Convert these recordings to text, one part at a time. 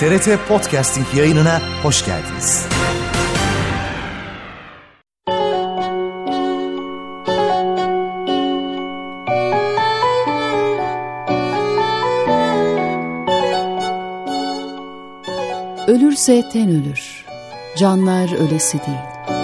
TRT Podcasting yayınına hoş geldiniz. Ölürse ten ölür, canlar ölesi değil.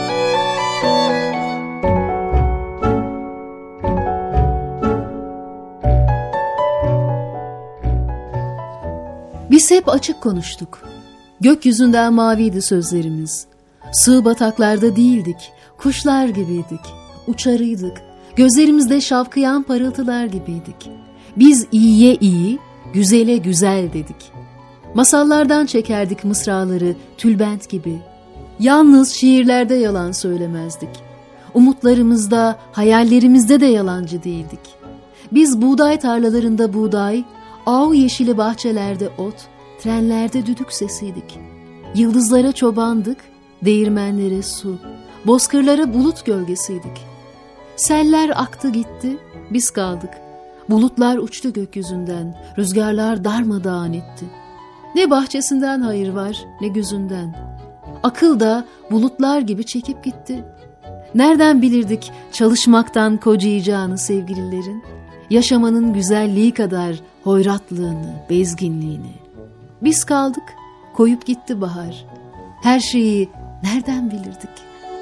Biz hep açık konuştuk. Gökyüzünden maviydi sözlerimiz. Sığ bataklarda değildik, kuşlar gibiydik. Uçarıydık, gözlerimizde şavkıyan parıltılar gibiydik. Biz iyiye iyi, güzele güzel dedik. Masallardan çekerdik mısraları tülbent gibi. Yalnız şiirlerde yalan söylemezdik. Umutlarımızda, hayallerimizde de yalancı değildik. Biz buğday tarlalarında buğday, ağ yeşili bahçelerde ot, trenlerde düdük sesiydik. Yıldızlara çobandık, değirmenlere su, bozkırlara bulut gölgesiydik. Seller aktı gitti, biz kaldık. Bulutlar uçtu gökyüzünden, rüzgarlar darmadağın etti. Ne bahçesinden hayır var, ne gözünden. Akıl da bulutlar gibi çekip gitti. Nereden bilirdik çalışmaktan kocayacağını sevgililerin? Yaşamanın güzelliği kadar hoyratlığını, bezginliğini. Biz kaldık, koyup gitti bahar. Her şeyi nereden bilirdik?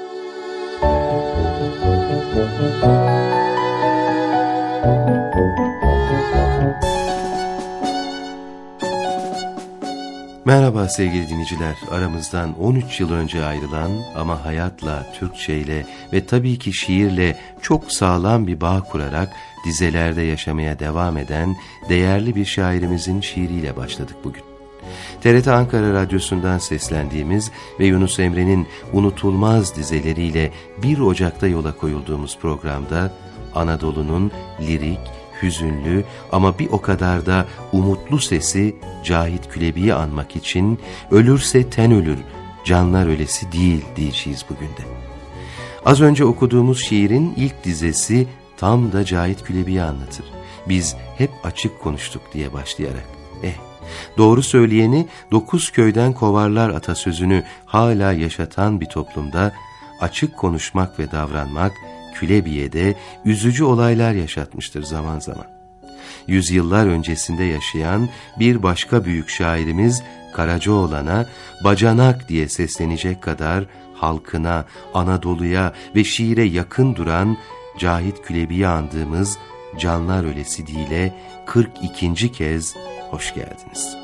Merhaba sevgili dinleyiciler, aramızdan 13 yıl önce ayrılan ama hayatla, Türkçeyle ve tabii ki şiirle çok sağlam bir bağ kurarak dizelerde yaşamaya devam eden değerli bir şairimizin şiiriyle başladık bugün. TRT Ankara Radyosu'ndan seslendiğimiz ve Yunus Emre'nin unutulmaz dizeleriyle 1 Ocak'ta yola koyulduğumuz programda Anadolu'nun lirik, hüzünlü ama bir o kadar da umutlu sesi Cahit Külebi'yi anmak için ölürse ten ölür, canlar ölesi değil diyeceğiz bugün de. Az önce okuduğumuz şiirin ilk dizesi tam da Cahit Külebi'yi anlatır. Biz hep açık konuştuk diye başlayarak. Doğru söyleyeni 9 köyden kovarlar atasözünü hala yaşatan bir toplumda açık konuşmak ve davranmak Külebi'ye de üzücü olaylar yaşatmıştır zaman zaman. Yüzyıllar öncesinde yaşayan bir başka büyük şairimiz Karacaoğlan'a bacanak diye seslenecek kadar halkına, Anadolu'ya ve şiire yakın duran Cahit Külebi'yi andığımız Canlar Ölesi Değil'e 42. kez hoş geldiniz.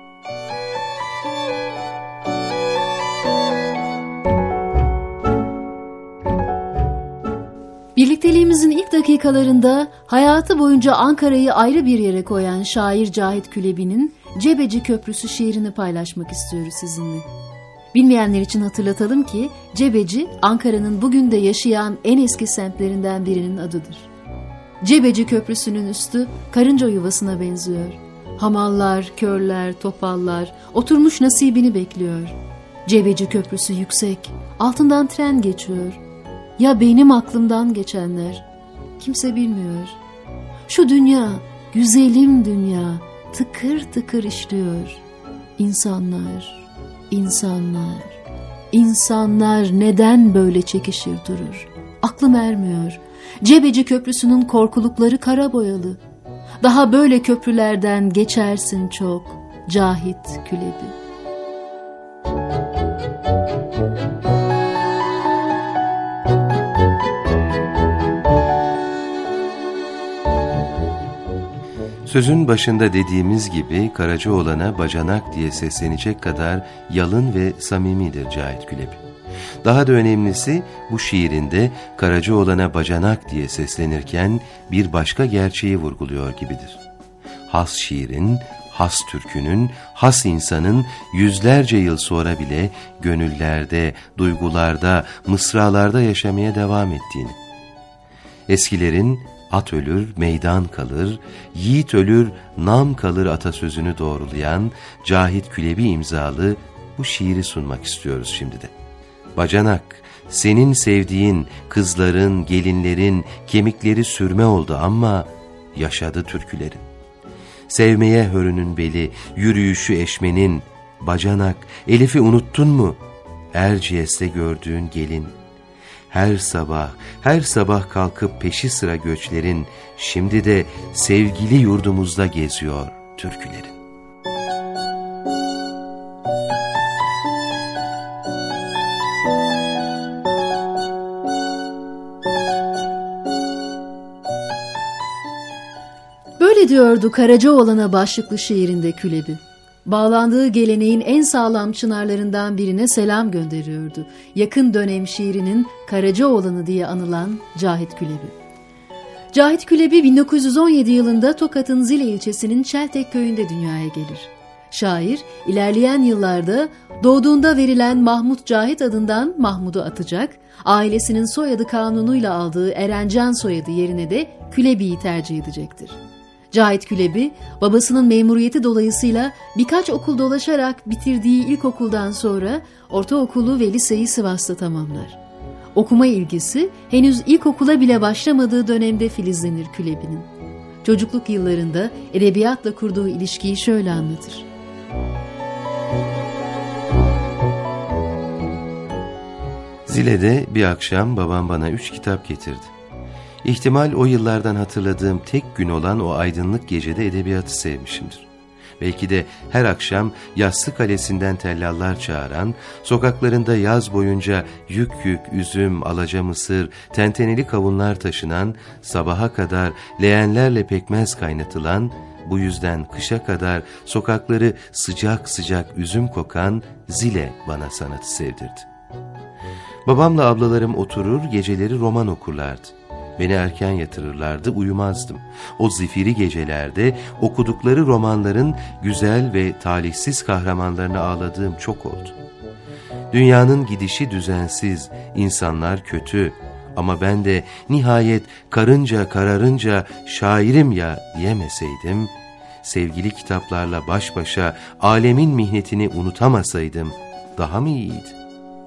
Birlikteliğimizin ilk dakikalarında hayatı boyunca Ankara'yı ayrı bir yere koyan şair Cahit Külebi'nin Cebeci Köprüsü şiirini paylaşmak istiyoruz sizinle. Bilmeyenler için hatırlatalım ki Cebeci, Ankara'nın bugün de yaşayan en eski semtlerinden birinin adıdır. Cebeci Köprüsü'nün üstü karınca yuvasına benziyor. Hamallar, körler, topallar oturmuş nasibini bekliyor. Cebeci Köprüsü yüksek, altından tren geçiyor. Ya benim aklımdan geçenler? Kimse bilmiyor. Şu dünya, güzelim dünya, tıkır tıkır işliyor. İnsanlar, insanlar, insanlar neden böyle çekişir durur? Aklım ermiyor. Cebeci Köprüsü'nün korkulukları kara boyalı. Daha böyle köprülerden geçersin çok, Cahit Külebi. Sözün başında dediğimiz gibi Karacaoğlan'a bacanak diye seslenecek kadar yalın ve samimidir Cahit Külebi. Daha da önemlisi bu şiirinde Karacaoğlan'a bacanak diye seslenirken bir başka gerçeği vurguluyor gibidir. Has şiirin, has türkünün, has insanın yüzlerce yıl sonra bile gönüllerde, duygularda, mısralarda yaşamaya devam ettiğini. Eskilerin at ölür, meydan kalır, yiğit ölür, nam kalır atasözünü doğrulayan Cahit Külebi imzalı bu şiiri sunmak istiyoruz şimdi de. Bacanak, senin sevdiğin kızların, gelinlerin kemikleri sürme oldu ama yaşadı türkülerin. Sevmeye hörünün beli, yürüyüşü eşmenin, bacanak, Elif'i unuttun mu? Erciyes'te gördüğün gelin. Her sabah kalkıp peşi sıra göçlerin, şimdi de sevgili yurdumuzda geziyor türkülerin. Böyle diyordu Karacaoğlan'a başlıklı şiirinde Külebi. Bağlandığı geleneğin en sağlam çınarlarından birine selam gönderiyordu. Yakın dönem şiirinin Karacaoğlan'ı diye anılan Cahit Külebi. Cahit Külebi 1917 yılında Tokat'ın Zile ilçesinin Çeltek köyünde dünyaya gelir. Şair ilerleyen yıllarda doğduğunda verilen Mahmut Cahit adından Mahmud'u atacak, ailesinin soyadı kanunuyla aldığı Erencan soyadı yerine de Külebi'yi tercih edecektir. Cahit Külebi, babasının memuriyeti dolayısıyla birkaç okul dolaşarak bitirdiği ilkokuldan sonra ortaokulu ve liseyi Sivas'ta tamamlar. Okuma ilgisi henüz ilkokula bile başlamadığı dönemde filizlenir Külebi'nin. Çocukluk yıllarında edebiyatla kurduğu ilişkiyi şöyle anlatır. Zile'de bir akşam babam bana 3 kitap getirdi. İhtimal o yıllardan hatırladığım tek gün olan o aydınlık gecede edebiyatı sevmişimdir. Belki de her akşam yassı kalesinden tellallar çağıran, sokaklarında yaz boyunca yük üzüm, alaca mısır, tenteneli kavunlar taşınan, sabaha kadar leğenlerle pekmez kaynatılan, bu yüzden kışa kadar sokakları sıcak sıcak üzüm kokan Zile bana sanatı sevdirdi. Babamla ablalarım oturur, geceleri roman okurlardı. Beni erken yatırırlardı, uyumazdım. O zifiri gecelerde okudukları romanların güzel ve talihsiz kahramanlarını ağladığım çok oldu. Dünyanın gidişi düzensiz, insanlar kötü ama ben de nihayet karınca kararınca şairim ya diyemeseydim, sevgili kitaplarla baş başa alemin mihnetini unutamasaydım daha mı iyiydi?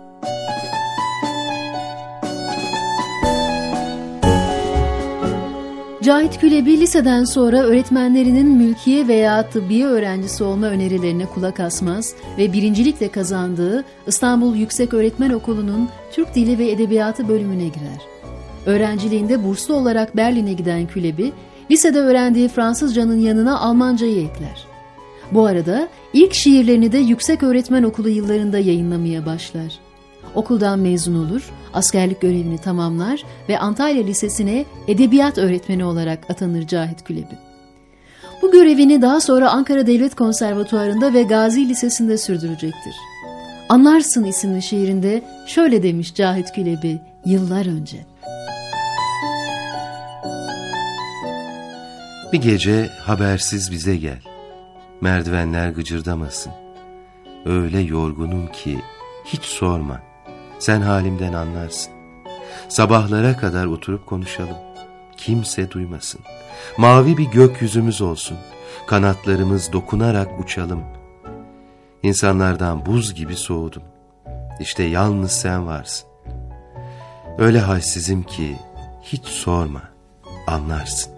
Cahit Külebi liseden sonra öğretmenlerinin mülkiye veya tıbbiye öğrencisi olma önerilerine kulak asmaz ve birincilikle kazandığı İstanbul Yükseköğretmen Okulu'nun Türk Dili ve Edebiyatı bölümüne girer. Öğrenciliğinde burslu olarak Berlin'e giden Külebi, lisede öğrendiği Fransızcanın yanına Almancayı ekler. Bu arada ilk şiirlerini de Yükseköğretmen Okulu yıllarında yayınlamaya başlar. Okuldan mezun olur, askerlik görevini tamamlar ve Antalya Lisesi'ne edebiyat öğretmeni olarak atanır Cahit Külebi. Bu görevini daha sonra Ankara Devlet Konservatuvarı'nda ve Gazi Lisesi'nde sürdürecektir. Anlarsın isimli şiirinde şöyle demiş Cahit Külebi yıllar önce. Bir gece habersiz bize gel, merdivenler gıcırdamasın. Öyle yorgunum ki hiç sorma. Sen halimden anlarsın. Sabahlara kadar oturup konuşalım. Kimse duymasın. Mavi bir gökyüzümüz olsun. Kanatlarımız dokunarak uçalım. İnsanlardan buz gibi soğudum. İşte yalnız sen varsın. Öyle halsizim ki hiç sorma. Anlarsın.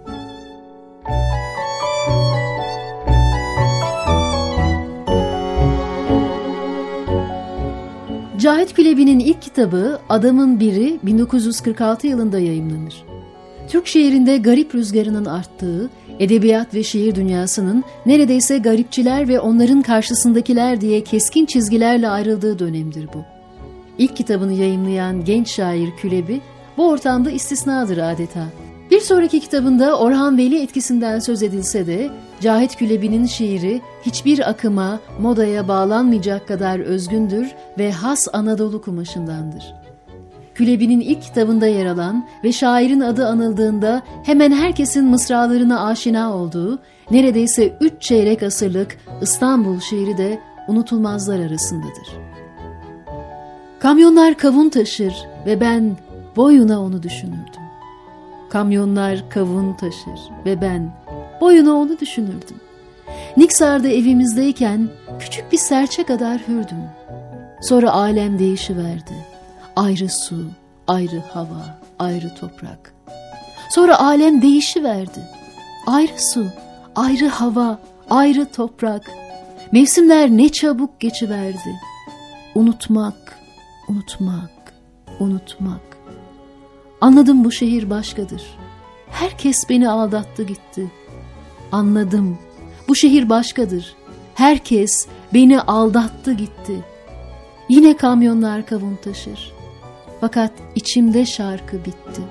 Cahit Külebi'nin ilk kitabı Adamın Biri 1946 yılında yayımlanır. Türk şiirinde garip rüzgarının arttığı, edebiyat ve şiir dünyasının neredeyse garipçiler ve onların karşısındakiler diye keskin çizgilerle ayrıldığı dönemdir bu. İlk kitabını yayımlayan genç şair Külebi, bu ortamda istisnadır adeta. Bir sonraki kitabında Orhan Veli etkisinden söz edilse de, Cahit Külebi'nin şiiri hiçbir akıma, modaya bağlanmayacak kadar özgündür ve has Anadolu kumaşındandır. Külebi'nin ilk kitabında yer alan ve şairin adı anıldığında hemen herkesin mısralarına aşina olduğu, neredeyse 3 çeyrek asırlık İstanbul şiiri de unutulmazlar arasındadır. Kamyonlar kavun taşır ve ben boyuna onu düşünürdüm. Kamyonlar kavun taşır ve ben boyuna onu düşünürdüm. Niksar'da evimizdeyken küçük bir serçe kadar hürdüm. Sonra alem değişiverdi. Ayrı su, ayrı hava, ayrı toprak. Sonra alem değişiverdi. Ayrı su, ayrı hava, ayrı toprak. Mevsimler ne çabuk geçiverdi. Unutmak, unutmak, unutmak. Anladım bu şehir başkadır. Herkes beni aldattı gitti. Anladım bu şehir başkadır. Herkes beni aldattı gitti. Yine kamyonlar kavun taşır. Fakat içimde şarkı bitti.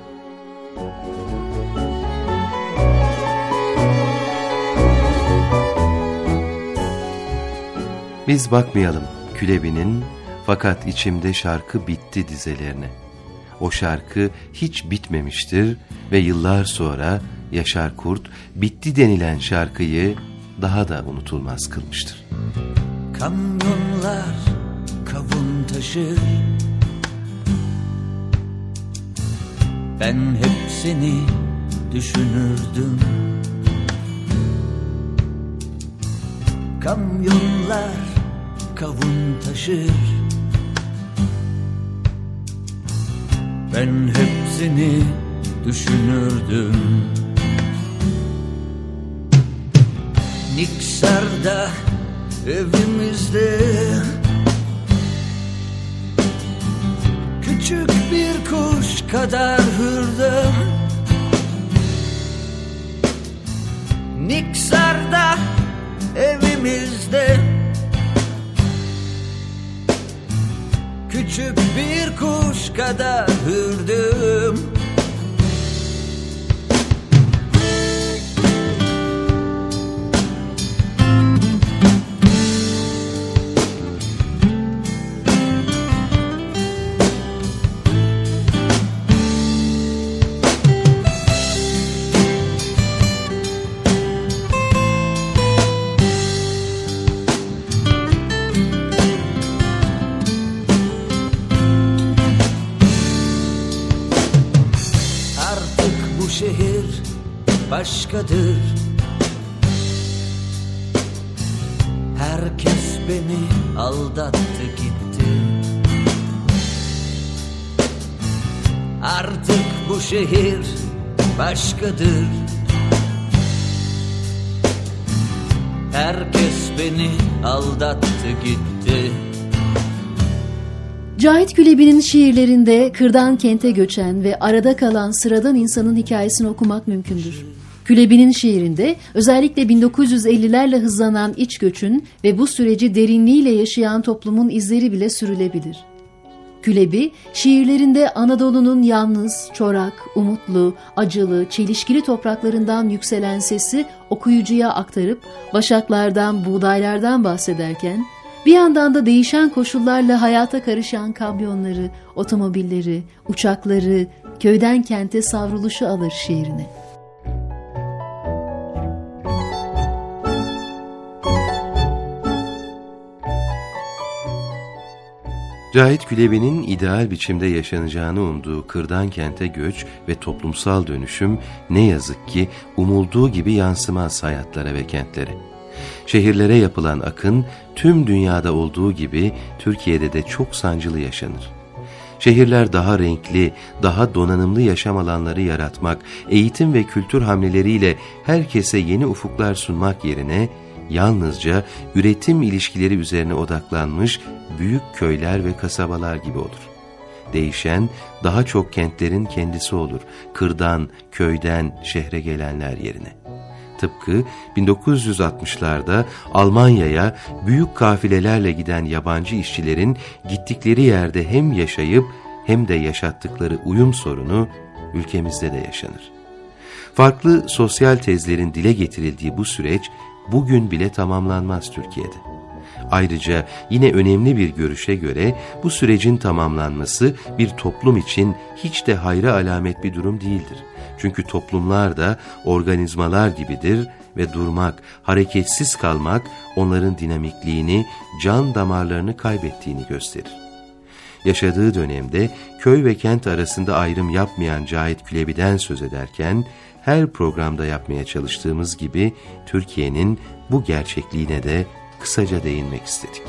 Biz bakmayalım Külebi'nin fakat içimde şarkı bitti dizelerine. O şarkı hiç bitmemiştir ve yıllar sonra Yaşar Kurt bitti denilen şarkıyı daha da unutulmaz kılmıştır. Kamyonlar kavun taşır, ben hep seni düşünürdüm. Kamyonlar kavun taşır, ben hep seni düşünürdüm. Niksar'da evimizde küçük bir kuş kadar hürdüm. Niksar'da evimizde küçük bir kuş kadar hürdüm. Şehir başkadır. Herkes beni aldattı gitti. Artık bu şehir başkadır. Herkes beni aldattı gitti. Cahit Külebi'nin şiirlerinde kırdan kente göçen ve arada kalan sıradan insanın hikayesini okumak mümkündür. Külebi'nin şiirinde özellikle 1950'lerle hızlanan iç göçün ve bu süreci derinliğiyle yaşayan toplumun izleri bile sürülebilir. Külebi, şiirlerinde Anadolu'nun yalnız, çorak, umutlu, acılı, çelişkili topraklarından yükselen sesi okuyucuya aktarıp başaklardan, buğdaylardan bahsederken, bir yandan da değişen koşullarla hayata karışan kamyonları, otomobilleri, uçakları, köyden kente savruluşu alır şiirine. Cahit Külebi'nin ideal biçimde yaşanacağını umduğu kırdan kente göç ve toplumsal dönüşüm ne yazık ki umulduğu gibi yansımaz hayatlara ve kentlere. Şehirlere yapılan akın tüm dünyada olduğu gibi Türkiye'de de çok sancılı yaşanır. Şehirler daha renkli, daha donanımlı yaşam alanları yaratmak, eğitim ve kültür hamleleriyle herkese yeni ufuklar sunmak yerine yalnızca üretim ilişkileri üzerine odaklanmış büyük köyler ve kasabalar gibi olur. Değişen daha çok kentlerin kendisi olur, kırdan, köyden şehre gelenler yerine. Tıpkı 1960'larda Almanya'ya büyük kafilelerle giden yabancı işçilerin gittikleri yerde hem yaşayıp hem de yaşattıkları uyum sorunu ülkemizde de yaşanır. Farklı sosyal tezlerin dile getirildiği bu süreç bugün bile tamamlanmaz Türkiye'de. Ayrıca yine önemli bir görüşe göre bu sürecin tamamlanması bir toplum için hiç de hayra alamet bir durum değildir. Çünkü toplumlar da organizmalar gibidir ve durmak, hareketsiz kalmak onların dinamikliğini, can damarlarını kaybettiğini gösterir. Yaşadığı dönemde köy ve kent arasında ayrım yapmayan Cahit Külebi'den söz ederken, her programda yapmaya çalıştığımız gibi Türkiye'nin bu gerçekliğine de kısaca değinmek istedik.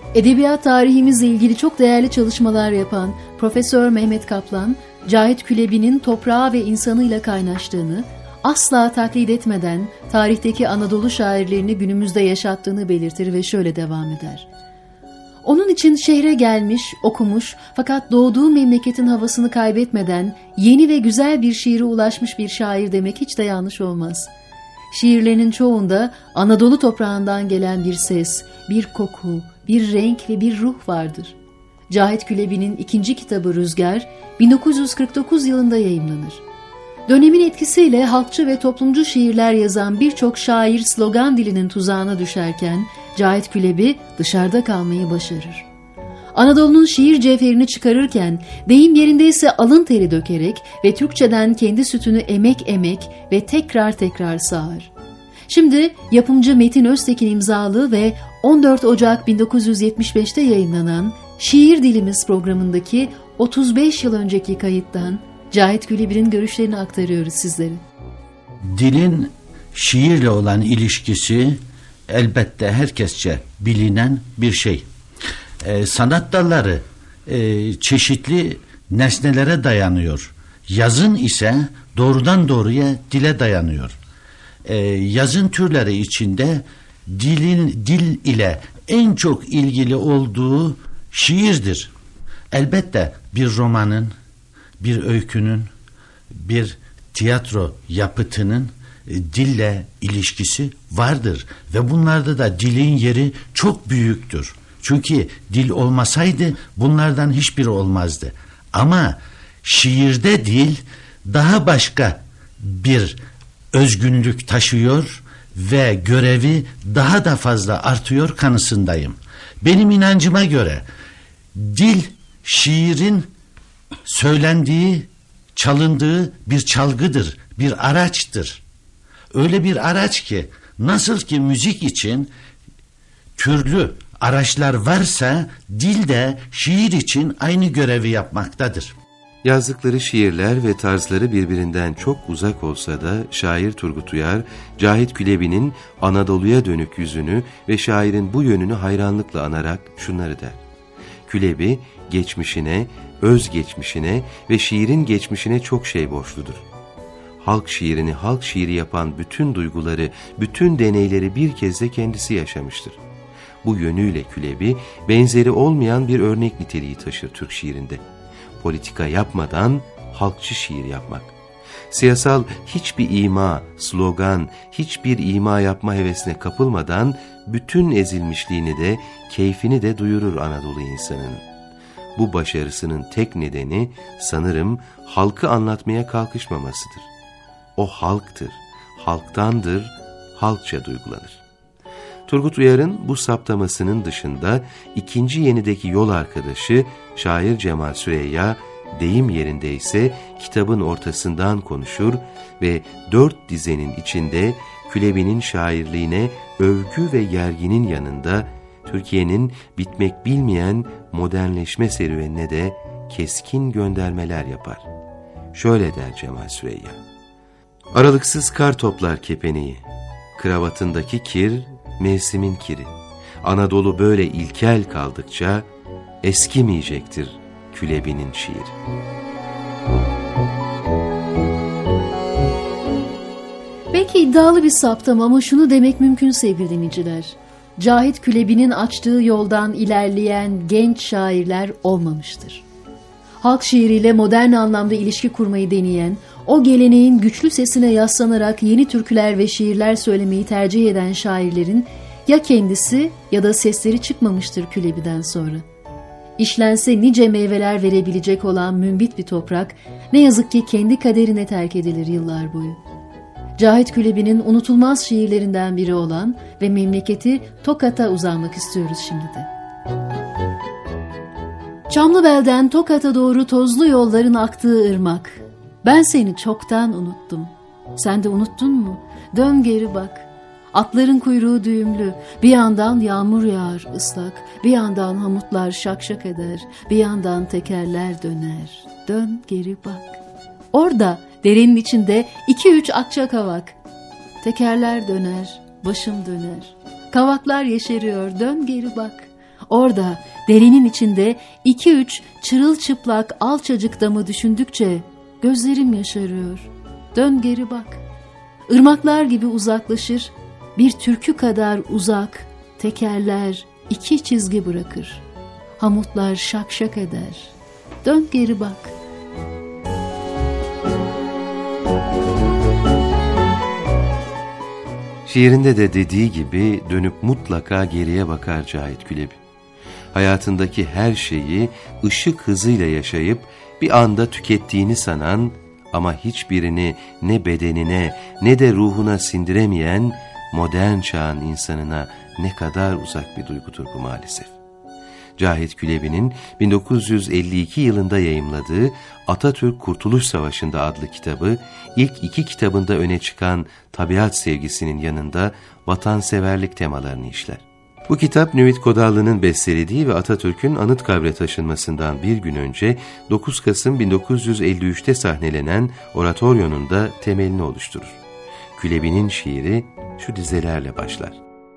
Edebiyat tarihimizle ilgili çok değerli çalışmalar yapan Profesör Mehmet Kaplan, Cahit Külebi'nin toprağı ve insanıyla kaynaştığını, asla taklit etmeden tarihteki Anadolu şairlerini günümüzde yaşattığını belirtir ve şöyle devam eder. Onun için şehre gelmiş, okumuş fakat doğduğu memleketin havasını kaybetmeden yeni ve güzel bir şiire ulaşmış bir şair demek hiç de yanlış olmaz. Şiirlerinin çoğunda Anadolu toprağından gelen bir ses, bir koku, bir renk ve bir ruh vardır. Cahit Külebi'nin ikinci kitabı Rüzgar, 1949 yılında yayımlanır. Dönemin etkisiyle halkçı ve toplumcu şiirler yazan birçok şair slogan dilinin tuzağına düşerken, Cahit Külebi dışarıda kalmayı başarır. Anadolu'nun şiir cevherini çıkarırken, deyim yerindeyse alın teri dökerek ve Türkçeden kendi sütünü emek emek ve tekrar tekrar sağar. Şimdi yapımcı Metin Öztekin imzalı ve 14 Ocak 1975'te yayınlanan Şiir Dilimiz programındaki 35 yıl önceki kayıttan Cahit Külebi'nin görüşlerini aktarıyoruz sizlere. Dilin şiirle olan ilişkisi elbette herkesçe bilinen bir şey. Sanat dalları çeşitli nesnelere dayanıyor. Yazın ise doğrudan doğruya dile dayanıyor. Yazın türleri içinde dil ile en çok ilgili olduğu şiirdir. Elbette bir romanın, bir öykünün, bir tiyatro yapıtının dille ilişkisi vardır ve bunlarda da dilin yeri çok büyüktür. Çünkü dil olmasaydı bunlardan hiçbiri olmazdı. Ama şiirde dil daha başka bir özgünlük taşıyor ve görevi daha da fazla artıyor kanısındayım. Benim inancıma göre dil şiirin söylendiği, çalındığı bir çalgıdır, bir araçtır. Öyle bir araç ki nasıl ki müzik için türlü araçlar varsa dil de şiir için aynı görevi yapmaktadır. Yazdıkları şiirler ve tarzları birbirinden çok uzak olsa da şair Turgut Uyar, Cahit Külebi'nin Anadolu'ya dönük yüzünü ve şairin bu yönünü hayranlıkla anarak şunları der. Külebi, geçmişine, özgeçmişine ve şiirin geçmişine çok şey borçludur. Halk şiirini halk şiiri yapan bütün duyguları, bütün deneyleri bir kez de kendisi yaşamıştır. Bu yönüyle Külebi, benzeri olmayan bir örnek niteliği taşır Türk şiirinde. Politika yapmadan halkçı şiir yapmak. Siyasal hiçbir ima, slogan, hiçbir ima yapma hevesine kapılmadan bütün ezilmişliğini de, keyfini de duyurur Anadolu insanın. Bu başarısının tek nedeni sanırım halkı anlatmaya kalkışmamasıdır. O halktır, halktandır, halkça duygulanır. Turgut Uyar'ın bu saptamasının dışında ikinci yenideki yol arkadaşı şair Cemal Süreyya, deyim yerindeyse kitabın ortasından konuşur ve 4 dizenin içinde Külebi'nin şairliğine övgü ve yerginin yanında Türkiye'nin bitmek bilmeyen modernleşme serüvenine de keskin göndermeler yapar. Şöyle der Cemal Süreyya: aralıksız kar toplar kepeneği, kravatındaki kir mevsimin kiri. Anadolu böyle ilkel kaldıkça eskimeyecektir Külebi'nin şiiri. Belki iddialı bir saptama ama şunu demek mümkün sevgili dinleyiciler. Cahit Külebi'nin açtığı yoldan ilerleyen genç şairler olmamıştır. Halk şiiriyle modern anlamda ilişki kurmayı deneyen, o geleneğin güçlü sesine yaslanarak yeni türküler ve şiirler söylemeyi tercih eden şairlerin ya kendisi ya da sesleri çıkmamıştır Külebi'den sonra. İşlense nice meyveler verebilecek olan mümbit bir toprak ne yazık ki kendi kaderine terk edilir yıllar boyu. Cahit Külebi'nin unutulmaz şiirlerinden biri olan ve memleketi Tokat'a uzanmak istiyoruz şimdi de. Çamlıbel'den Tokat'a doğru tozlu yolların aktığı ırmak. Ben seni çoktan unuttum. Sen de unuttun mu? Dön geri bak. Atların kuyruğu düğümlü. Bir yandan yağmur yağar ıslak. Bir yandan hamutlar şakşak eder. Bir yandan tekerler döner. Dön geri bak. Orada derenin içinde 2-3 akça kavak. Tekerler döner, başım döner. Kavaklar yeşeriyor, dön geri bak. Orada derenin içinde 2-3 çırılçıplak alçacık damı düşündükçe gözlerim yaşarıyor. Dön geri bak. Irmaklar gibi uzaklaşır, bir türkü kadar uzak, tekerler 2 çizgi bırakır. Hamutlar şak şak eder. Dön geri bak. Şiirinde de dediği gibi dönüp mutlaka geriye bakar Cahit Külebi. Hayatındaki her şeyi ışık hızıyla yaşayıp bir anda tükettiğini sanan ama hiçbirini ne bedenine ne de ruhuna sindiremeyen modern çağın insanına ne kadar uzak bir duygudur bu maalesef. Cahit Külebi'nin 1952 yılında yayımladığı Atatürk Kurtuluş Savaşı'nda adlı kitabı, ilk 2 kitabında öne çıkan tabiat sevgisinin yanında vatanseverlik temalarını işler. Bu kitap Nüvit Kodallı'nın bestelediği ve Atatürk'ün Anıtkabir'e taşınmasından bir gün önce 9 Kasım 1953'te sahnelenen oratoryonun da temelini oluşturur. Külebi'nin şiiri şu dizelerle başlar.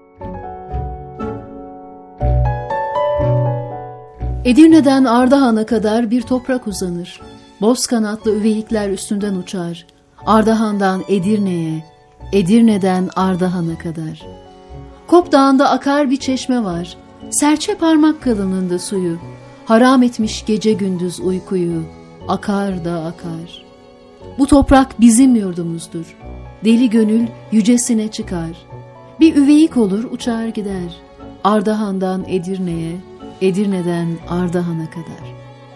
Edirne'den Ardahan'a kadar bir toprak uzanır. Boz kanatlı üveyikler üstünden uçar. Ardahan'dan Edirne'ye, Edirne'den Ardahan'a kadar. Kop Dağı'nda akar bir çeşme var. Serçe parmak kalınlığında suyu. Haram etmiş gece gündüz uykuyu. Akar da akar. Bu toprak bizim yurdumuzdur. Deli gönül yücesine çıkar. Bir üveyik olur uçar gider. Ardahan'dan Edirne'ye, Edirne'den Ardahan'a kadar.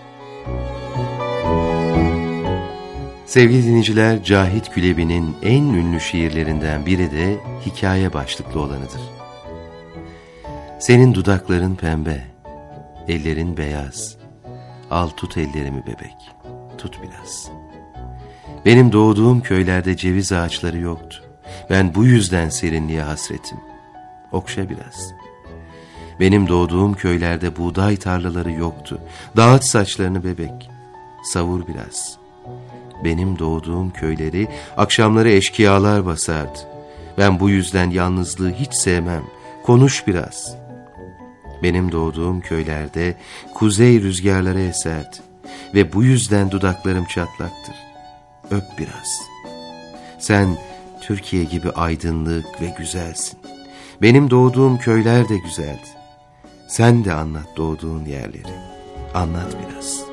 Sevgili dinleyiciler, Cahit Külebi'nin en ünlü şiirlerinden biri de hikaye başlıklı olanıdır. Senin dudakların pembe, ellerin beyaz. Al tut ellerimi bebek, tut biraz. Benim doğduğum köylerde ceviz ağaçları yoktu. Ben bu yüzden serinliğe hasretim. Okşa biraz. Benim doğduğum köylerde buğday tarlaları yoktu. Dağıt saçlarını bebek, savur biraz. Benim doğduğum köyleri akşamları eşkıyalar basardı. Ben bu yüzden yalnızlığı hiç sevmem. Konuş biraz. Benim doğduğum köylerde kuzey rüzgarları eserdi. Ve bu yüzden dudaklarım çatlaktır. Öp biraz. Sen Türkiye gibi aydınlık ve güzelsin. Benim doğduğum köyler de güzeldi. Sen de anlat doğduğun yerleri. Anlat biraz.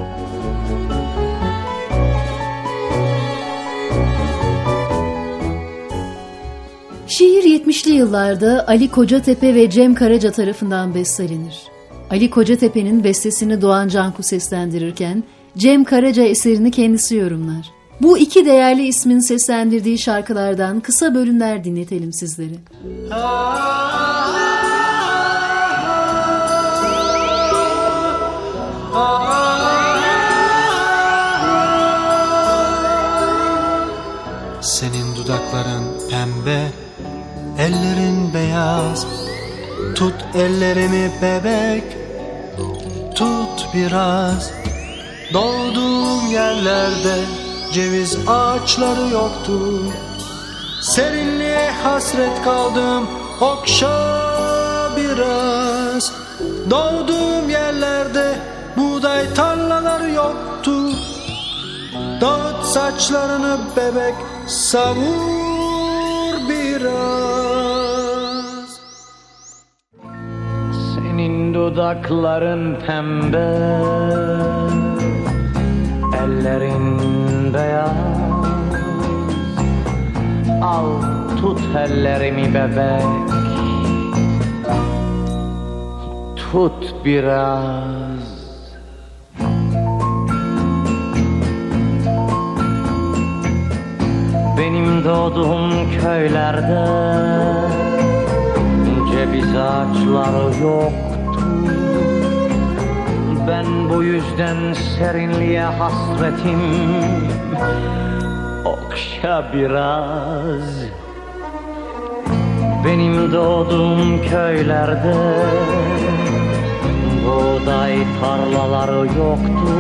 Şiir 70'li yıllarda Ali Kocatepe ve Cem Karaca tarafından bestelenir. Ali Kocatepe'nin bestesini Doğan Canku seslendirirken Cem Karaca eserini kendisi yorumlar. Bu 2 değerli ismin seslendirdiği şarkılardan kısa bölümler dinletelim sizlere. Senin dudakların pembe, ellerin beyaz. Tut ellerimi bebek, tut biraz. Doğduğum yerlerde ceviz ağaçları yoktu. Serinliğe hasret kaldım, okşa biraz. Doğduğum yerlerde buğday tarlaları yoktu. Dağıt saçlarını bebek, savur biraz. Senin dudakların pembe, ellerin beyaz. Al tut ellerimi bebek, tut biraz. Benim doğduğum köylerde ceviz ağaçları yoktu. Ben bu yüzden serinliğe hasretim. Okşa biraz. Benim doğduğum köylerde buğday tarlaları yoktu.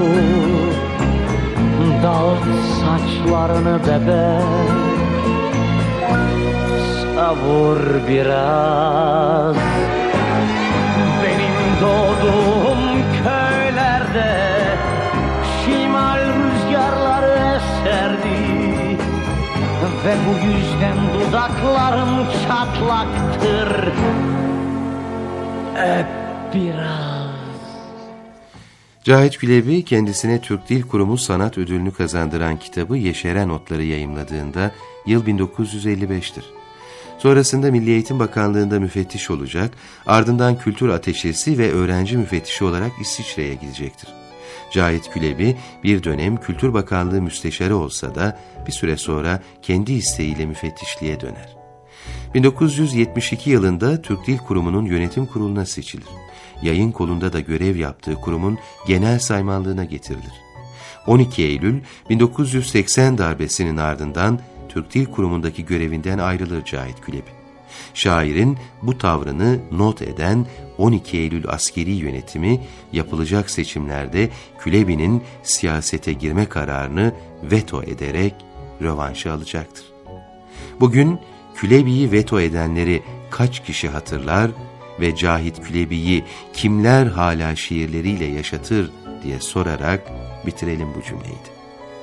Dağıt saçlarını bebek, savur biraz. Benim ve bu yüzden dudaklarım çatlaktır. Öp biraz. Cahit Külebi kendisine Türk Dil Kurumu sanat ödülünü kazandıran kitabı Yeşeren Otları yayımladığında yıl 1955'tir. Sonrasında Milli Eğitim Bakanlığı'nda müfettiş olacak, ardından kültür ateşesi ve öğrenci müfettişi olarak İsviçre'ye gidecektir. Cahit Külebi bir dönem Kültür Bakanlığı müsteşarı olsa da bir süre sonra kendi isteğiyle müfettişliğe döner. 1972 yılında Türk Dil Kurumu'nun yönetim kuruluna seçilir. Yayın kolunda da görev yaptığı kurumun genel saymanlığına getirilir. 12 Eylül 1980 darbesinin ardından Türk Dil Kurumu'ndaki görevinden ayrılır Cahit Külebi. Şairin bu tavrını not eden 12 Eylül askeri yönetimi yapılacak seçimlerde Külebi'nin siyasete girme kararını veto ederek rövanşı alacaktır. Bugün Külebi'yi veto edenleri kaç kişi hatırlar ve Cahit Külebi'yi kimler hala şiirleriyle yaşatır diye sorarak bitirelim bu cümleyi.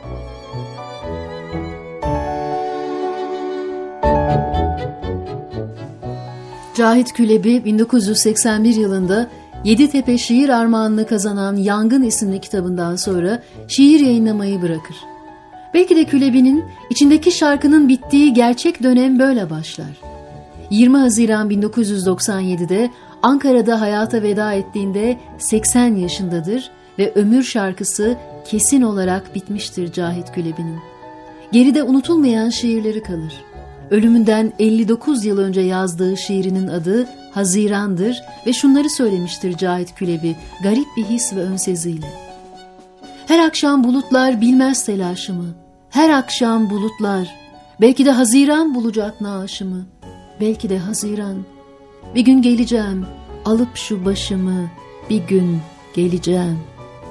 Cahit Külebi 1981 yılında Yeditepe Şiir Armağanı'nı kazanan Yangın isimli kitabından sonra şiir yayınlamayı bırakır. Belki de Külebi'nin içindeki şarkının bittiği gerçek dönem böyle başlar. 20 Haziran 1997'de Ankara'da hayata veda ettiğinde 80 yaşındadır ve ömür şarkısı kesin olarak bitmiştir Cahit Külebi'nin. Geride unutulmayan şiirleri kalır. Ölümünden 59 yıl önce yazdığı şiirinin adı Haziran'dır ve şunları söylemiştir Cahit Külebi garip bir his ve önseziyle. Her akşam bulutlar bilmez telaşımı, her akşam bulutlar, belki de Haziran bulacak naaşımı, belki de Haziran. Bir gün geleceğim, alıp şu başımı, bir gün geleceğim.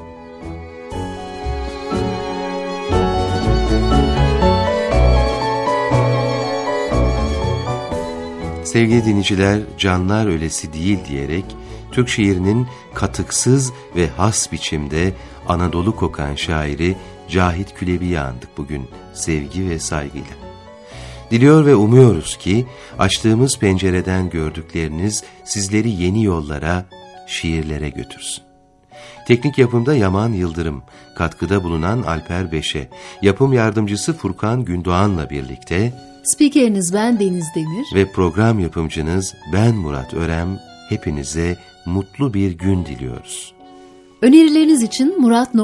Sevgili dinleyiciler, canlar ölesi değil diyerek Türk şiirinin katıksız ve has biçimde Anadolu kokan şairi Cahit Külebi'yi andık bugün sevgi ve saygıyla. Diliyor ve umuyoruz ki açtığımız pencereden gördükleriniz sizleri yeni yollara, şiirlere götürsün. Teknik yapımda Yaman Yıldırım, katkıda bulunan Alper Beşe, yapım yardımcısı Furkan Gündoğan'la birlikte spikeriniz ben Deniz Demir ve program yapımcınız ben Murat Örem, hepinize mutlu bir gün diliyoruz. Önerileriniz için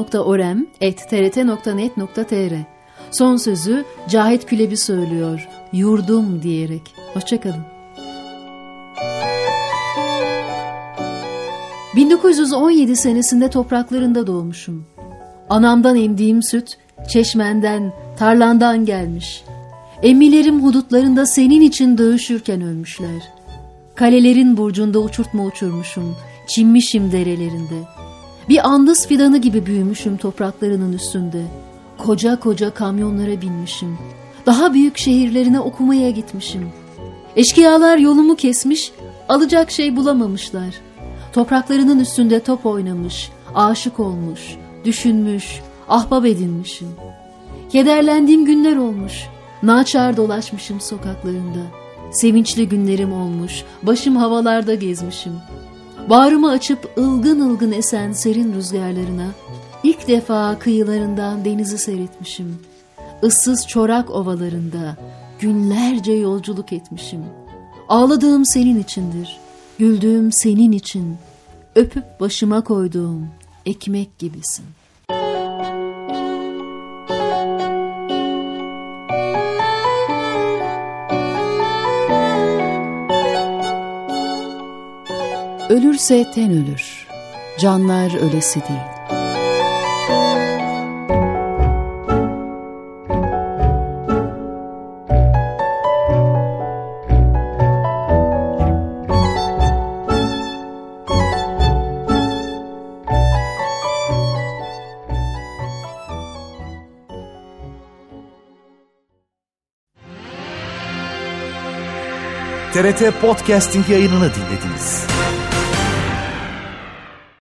murat.orem@trt.net.tr. Son sözü Cahit Külebi söylüyor, yurdum diyerek. Hoşçakalın. 1917 senesinde topraklarında doğmuşum. Anamdan emdiğim süt, çeşmenden, tarlandan gelmiş. Emmilerim hudutlarında senin için dövüşürken ölmüşler. Kalelerin burcunda uçurtma uçurmuşum, çinmişim derelerinde. Bir andız fidanı gibi büyümüşüm topraklarının üstünde. Koca koca kamyonlara binmişim. Daha büyük şehirlerine okumaya gitmişim. Eşkıyalar yolumu kesmiş, alacak şey bulamamışlar. Topraklarının üstünde top oynamış, aşık olmuş, düşünmüş, ahbap edinmişim. Kederlendiğim günler olmuş, naçar dolaşmışım sokaklarında. Sevinçli günlerim olmuş, başım havalarda gezmişim. Bağrımı açıp ılgın ılgın esen serin rüzgarlarına, ilk defa kıyılarından denizi seyretmişim. Issız çorak ovalarında günlerce yolculuk etmişim. Ağladığım senin içindir, güldüğüm senin için, öpüp başıma koyduğum ekmek gibisin. Ölürse ten ölür, canlar ölesi değil. TRT Podcasting yayınını dinlediniz.